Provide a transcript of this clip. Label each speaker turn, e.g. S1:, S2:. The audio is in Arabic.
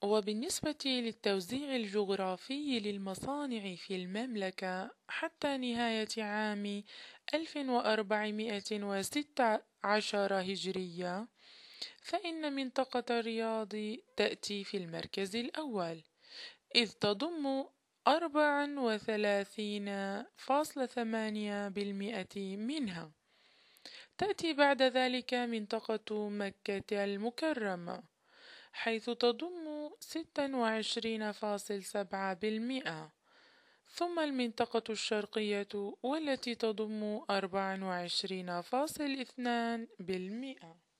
S1: وبالنسبة للتوزيع الجغرافي للمصانع في المملكة حتى نهاية عام 1416 هجرية، فإن منطقة الرياض تأتي في المركز الأول، إذ تضم 34.8% منها. تأتي بعد ذلك منطقة مكة المكرمة، حيث تضم 26.7%، ثم المنطقة الشرقية والتي تضم 24.2%.